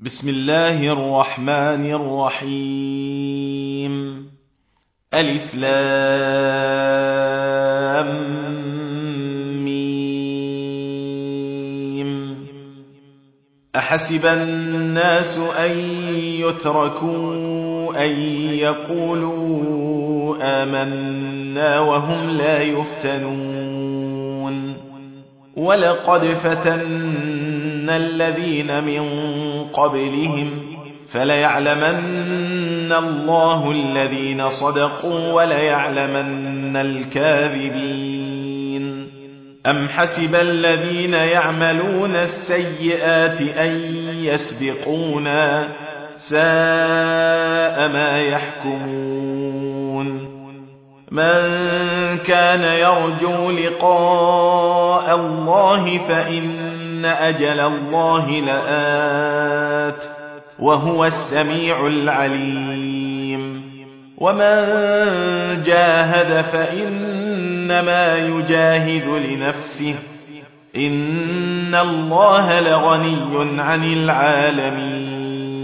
بسم الله الرحمن الرحيم. ألف لام ميم. أحسب الناس أن يتركوا أن يقولوا آمنا وهم لا يفتنون. ولقد فتنا الذين من قبلهم فليعلمن الله الذين صدقوا وليعلمن الكاذبين. أم حسب الذين يعملون السيئات أن يسبقونا ساء ما يحكمون. من كان يرجو لقاء الله فإن أجل الله لآت وهو السميع العليم. ومن جاهد فإنما يجاهد لنفسه إن الله لغني عن العالمين.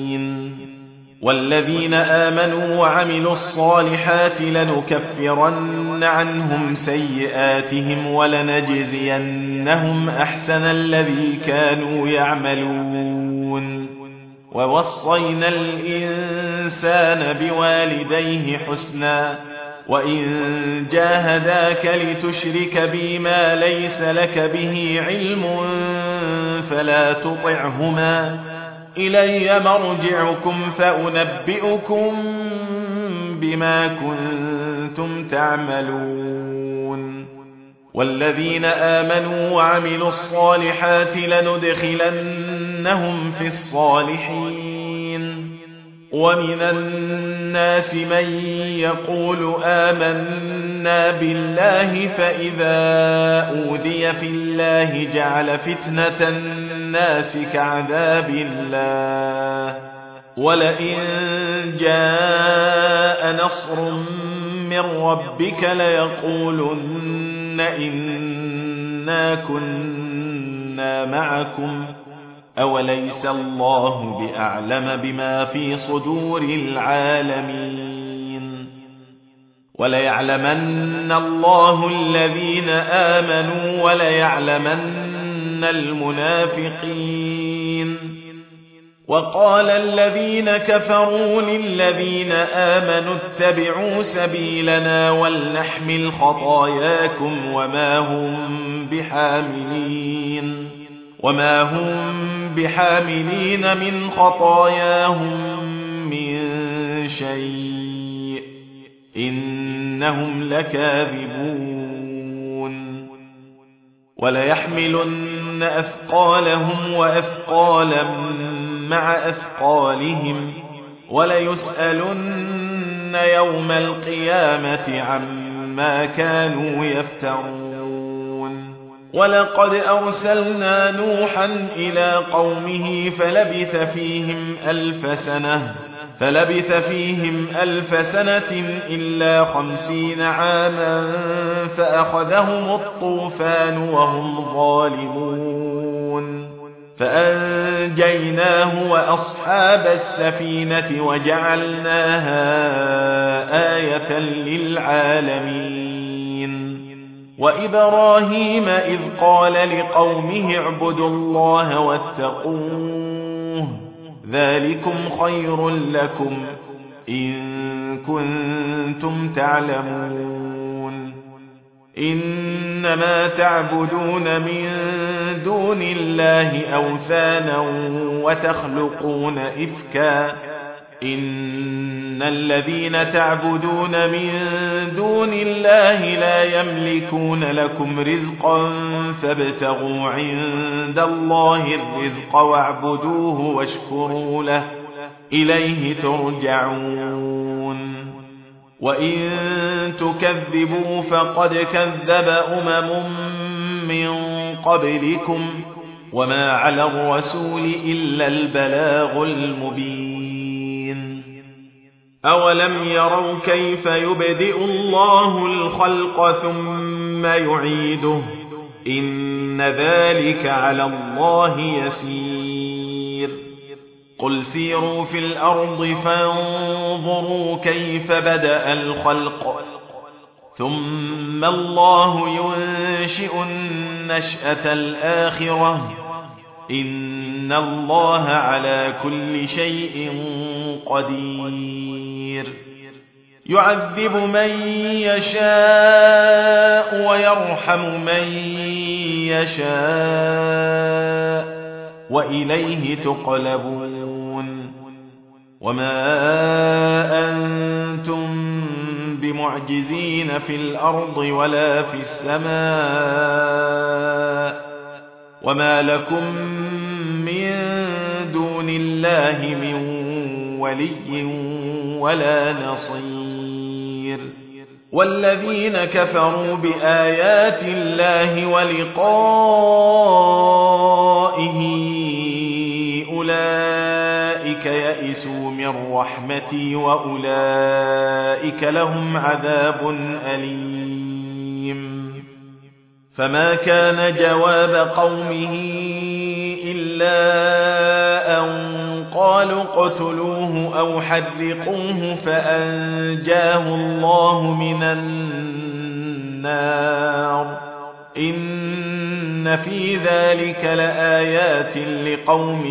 والذين آمنوا وعملوا الصالحات لنكفرن عنهم سيئاتهم ولنجزينهم أحسن الذي كانوا يعملون. ووصينا الإنسان بوالديه حسنا وإن جاهداك لتشرك بي ما ليس لك به علم فلا تطعهما إلي مرجعكم فأنبئكم بما كنتم تعملون. والذين آمنوا وعملوا الصالحات لندخلنهم في الصالحين. ومن الناس من يقول آمنا بالله فإذا أوذي في الله جعل فتنة الناس كعذاب الله. ولئن جاء نصر من ربك ليقولن إنا كنا معكم أوليس الله بأعلم بما في صدور العالمين. وليعلمن الله الذين آمنوا وليعلمن المنافقين. وقال الذين كفروا للذين آمنوا اتبعوا سبيلنا ولنحمل خطاياكم وما هم بحاملين من خطاياهم من شيء إنهم لكاذبون. وليحملن أثقالهم وأثقالا مع أثقالهم وليسألن يوم القيامة عما كانوا يفترون. ولقد أرسلنا نوحا إلى قومه فلبث فيهم ألف سنة إلا 50 عاما فأخذهم الطوفان وهم ظالمون. فأنجيناه وأصحاب السفينة وجعلناها آية للعالمين. وإبراهيم إذ قال لقومه اعبدوا الله واتقوه ذلكم خير لكم إن كنتم تعلمون. إنما تعبدون من دون الله أوثانا وتخلقون إفكا إن الذين تعبدون من دون الله لا يملكون لكم رزقا فابتغوا عند الله الرزق واعبدوه واشكروا له إليه ترجعون. وإن تكذبوا فقد كذب من قبلكم وما على الرسول إلا البلاغ المبين. أولم يروا كيف يبدئ الله الخلق ثم يعيده إن ذلك على الله يسير قل سيروا في الأرض فانظروا كيف بدأ الخلق ثم الله ينشئ النشأة الآخرة إن الله على كل شيء قدير يعذب من يشاء ويرحم من يشاء وإليه تقلبون وما أنتم بمعجزين في الأرض ولا في السماء وما لكم من دون الله من ولي ولا نصير والذين كفروا بآيات الله ولقائه أولئك يئسوا من رحمتي وأولئك لهم عذاب أليم فما كان جواب قومه إلا أن قالوا اقتلوه أو حرقوه فأنجاه الله من النار إن في ذلك لآيات لقوم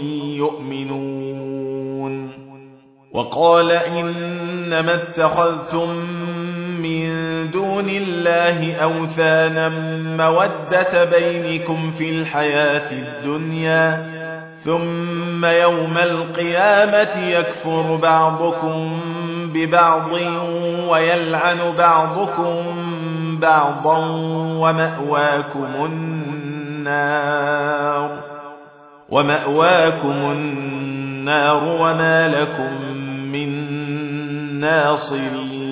يؤمنون وقال إنما اتخذتم من دون الله أوثانا مودة بينكم في الحياة الدنيا ثم يوم القيامة يكفر بعضكم ببعض ويلعن بعضكم بعضا ومأواكم النار وما لكم من ناصرين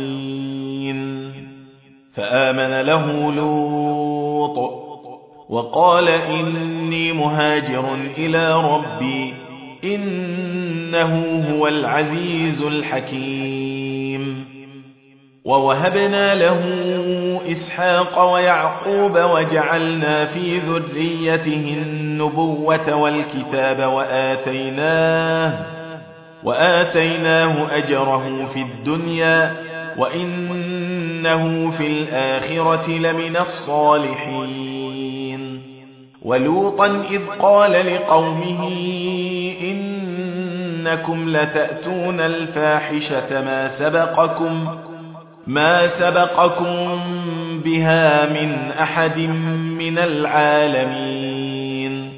فآمن له لوط وقال إني مهاجر إلى ربي إنه هو العزيز الحكيم ووهبنا له إسحاق ويعقوب وجعلنا في ذريته النبوة والكتاب وآتيناه أجره في الدنيا وإنه في الآخرة لمن الصالحين ولوطا إذ قال لقومه إنكم لتأتون الفاحشة ما سبقكم بها من أحد من العالمين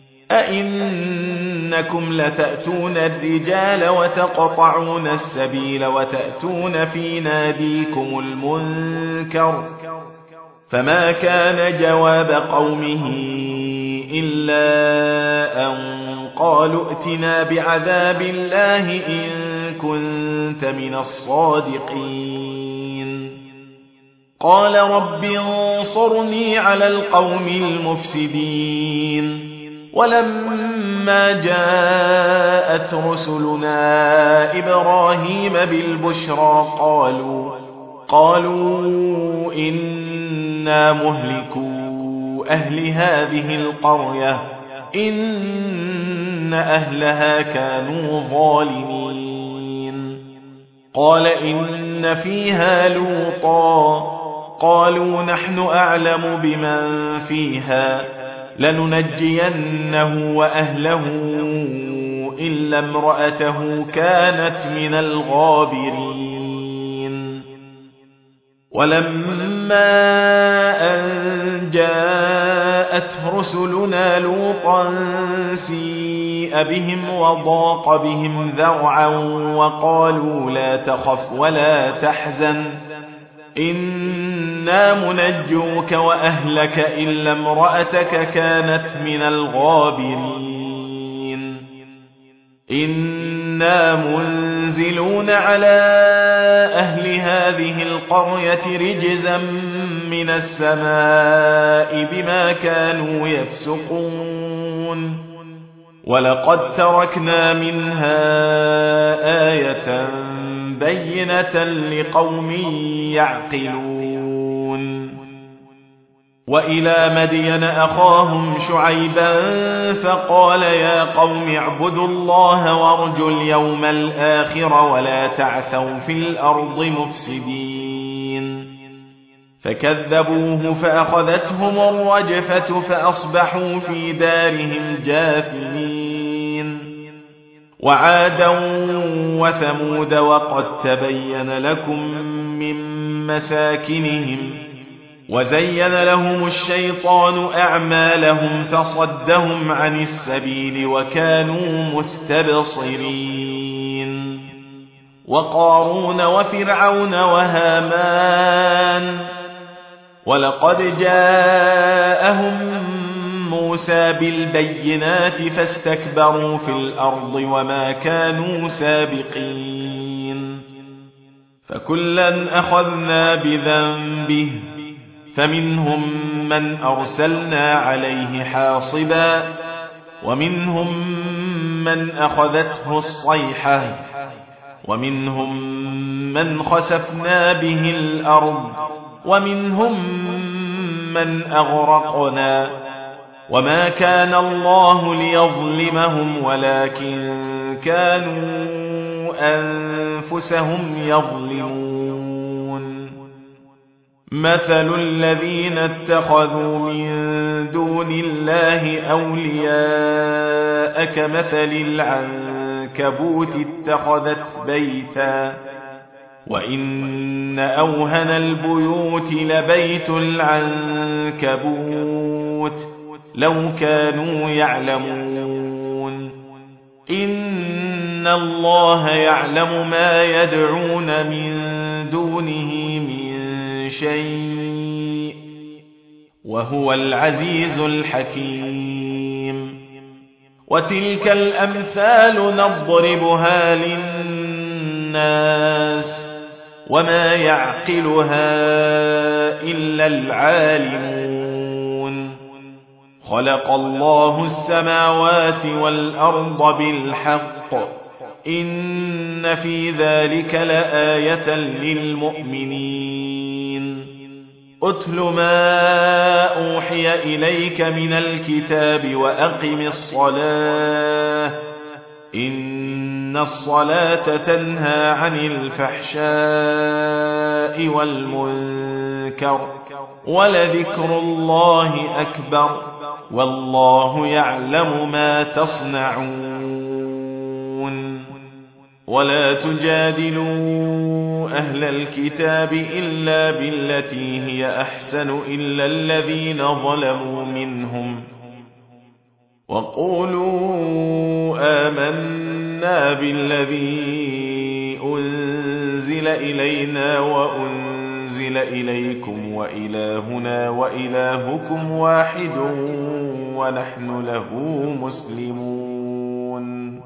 أئنكم لتأتون الرجال وتقطعون السبيل وتأتون في ناديكم المنكر فما كان جواب قومه إلا أن قالوا ائتنا بعذاب الله إن كنت من الصادقين قال رب انصرني على القوم المفسدين ولما جاءت رسلنا إبراهيم بالبشرى قالوا إنا مهلكو أهل هذه القرية إن أهلها كانوا ظالمين قال إن فيها لوطا قالوا نحن أعلم بمن فيها لننجينه وأهله إلا امرأته كانت من الغابرين ولما أن جاءت رسلنا لوطا سيء بهم وضاق بهم ذرعا وقالوا لا تخف ولا تحزن إنا منجوك وأهلك إلا امرأتك كانت من الغابرين إنا منزلون على أهل هذه القرية رجزا من السماء بما كانوا يفسقون ولقد تركنا منها آية بينة لقوم يعقلون وإلى مدين أخاهم شعيبا فقال يا قوم اعبدوا الله وارجوا اليوم الآخر ولا تعثوا في الأرض مفسدين فكذبوه فأخذتهم الرجفة فأصبحوا في دارهم جاثمين وعادا وثمود وقد تبين لكم من مساكنهم وزين لهم الشيطان أعمالهم فصدهم عن السبيل وكانوا مستبصرين وقارون وفرعون وهامان ولقد جاءهم موسى بالبينات فاستكبروا في الأرض وما كانوا سابقين فكلا أخذنا بذنبه فمنهم من أرسلنا عليه حاصبا ومنهم من أخذته الصيحة ومنهم من خسفنا به الأرض ومنهم من أغرقنا وما كان الله ليظلمهم ولكن كانوا أنفسهم يظلمون مثل الذين اتخذوا من دون الله أولياء كمثل العنكبوت اتخذت بيتا وإن أوهن البيوت لبيت العنكبوت لو كانوا يعلمون إن الله يعلم ما يدعون من دونه من شيء وهو العزيز الحكيم وتلك الأمثال نضربها للناس وما يعقلها إلا العالمون خلق الله السماوات والأرض بالحق إن في ذلك لآية للمؤمنين أتل ما أوحي إليك من الكتاب وأقم الصلاة إن الصلاة تنهى عن الفحشاء والمنكر ولذكر الله أكبر والله يعلم ما تصنعون ولا تجادلوا أهل الكتاب إلا بالتي هي أحسن إلا الذين ظلموا منهم وقولوا آمنا بالذي أنزل إلينا وأنزل إليكم وإلهنا وإلهكم واحد ونحن له مسلمون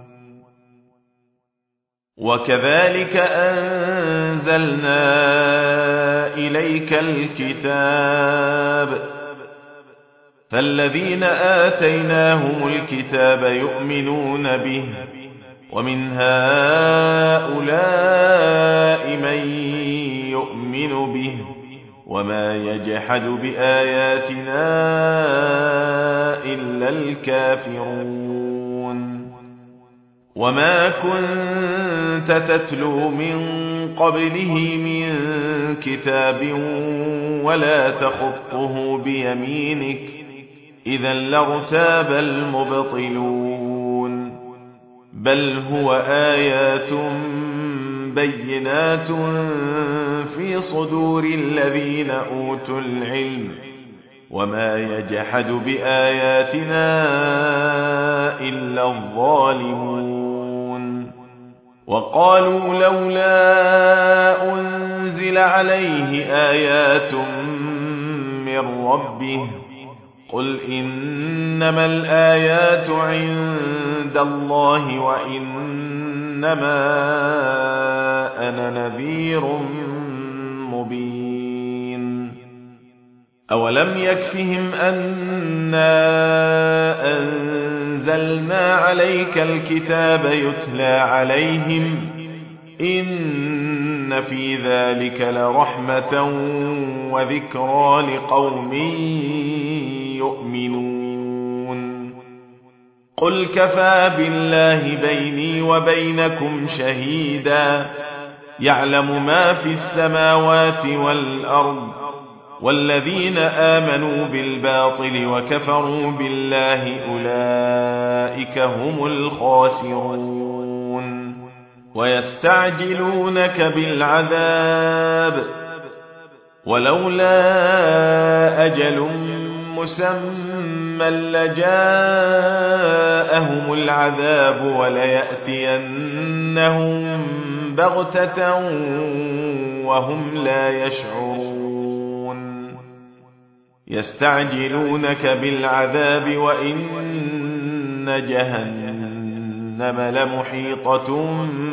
وكذلك أنزلنا إليك الكتاب فالذين آتيناهم الكتاب يؤمنون به ومن هؤلاء من يؤمن به وما يجحد بآياتنا إلا الكافرون وما كنت تتلو من قبله من كتاب ولا تخطه بيمينك إذا لارتاب المبطلون بل هو آيات بينات في صدور الذين أوتوا العلم وما يجحد بآياتنا إلا الظالمون وقالوا لولا أنزل عليه آيات من ربه قل إنما الآيات عند الله وإنما أنا نذير مبين أولم يكفهم أنا أنزلنا عليك الكتاب يتلى عليهم إن في ذلك لرحمة وذكرى لقوم يؤمنون قل كفى بالله بيني وبينكم شهيدا يعلم ما في السماوات والأرض والذين آمنوا بالباطل وكفروا بالله أولئك هم الخاسرون ويستعجلونك بالعذاب ولولا أجل مسمى لجاءهم العذاب وليأتينهم بغتة وهم لا يشعرون يستعجلونك بالعذاب وإن جهنم لمحيطة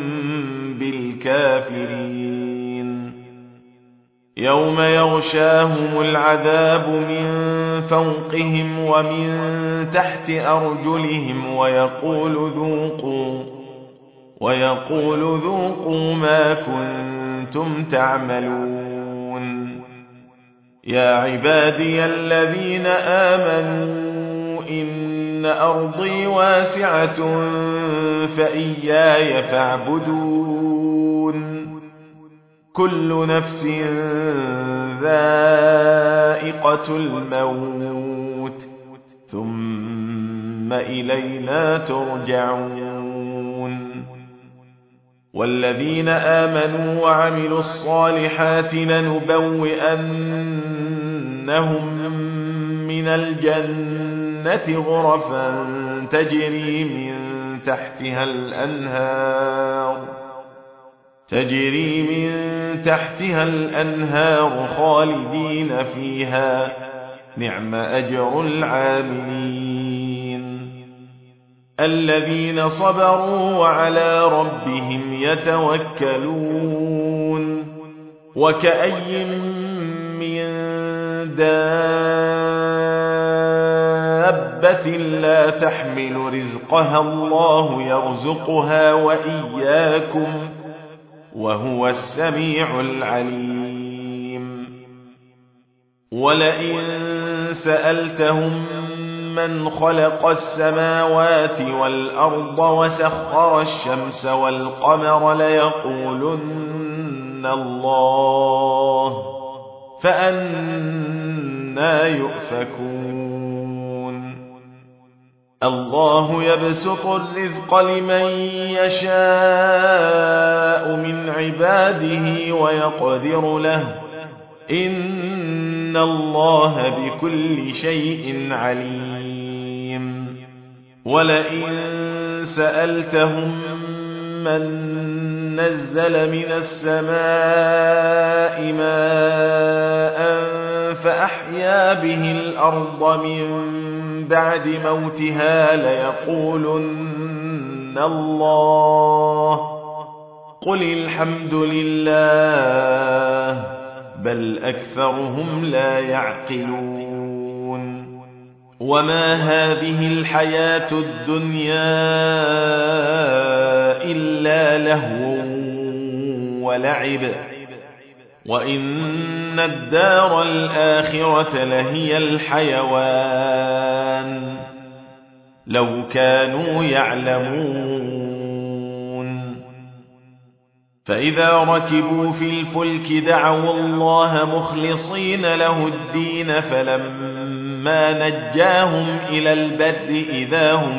بالكافرين يوم يغشاهم العذاب من فوقهم ومن تحت أرجلهم ويقول ذوقوا ما كنتم تعملون يا عبادي الذين آمنوا إن أرضي واسعة فإياي فاعبدون كل نفس ذائقة الموت ثم إلينا ترجعون والذين آمنوا وعملوا الصالحات لنبوئنهم من الجنة غرفا تجري من تحتها الأنهار خالدين فيها نعم أجر العاملين الذين صبروا وعلى ربهم يتوكلون وكأي من دابة لا تحمل رزقها الله يرزقها وإياكم وهو السميع العليم ولئن سألتهم من خلق السماوات والأرض وسخر الشمس والقمر ليقولن الله فأنى يؤفكون الله يبسط الرزق لمن يشاء من عباده ويقدر له إن الله بكل شيء عليم ولئن سألتهم من نزل من السماء ماء فأحيا به الأرض من بعد موتها ليقولن الله قل الحمد لله بل أكثرهم لا يعقلون وما هذه الحياة الدنيا إلا لهو ولعب وإن الدار الآخرة لهي الحيوان لو كانوا يعلمون فإذا ركبوا في الفلك دعوا الله مخلصين له الدين فلما نجاهم إلى البر إذا هم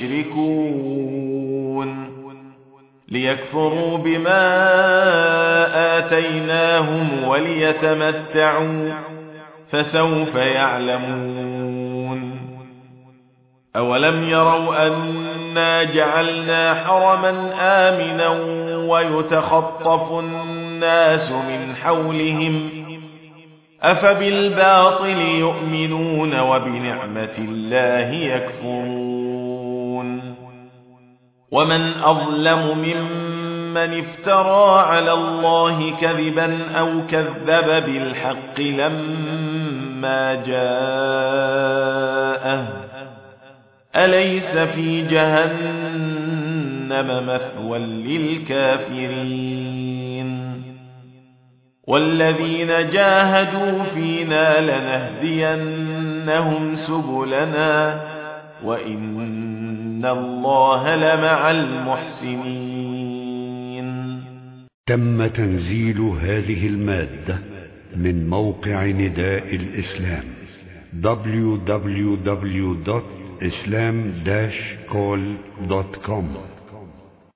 يشركون ليكفروا بما آتيناهم وليتمتعوا فسوف يعلمون أولم يروا أنا جعلنا حرما آمنا ويتخطف الناس من حولهم أفبالباطل يؤمنون وبنعمة الله يكفرون ومن أظلم ممن افترى على الله كذبا أو كذب بالحق لما جاءه أليس في جهنم مثوى للكافرين والذين جاهدوا فينا لنهدينهم سبلنا وإن الله لمع المحسنين. تم تنزيل هذه المادة من موقع نداء الإسلام www.islam-call.com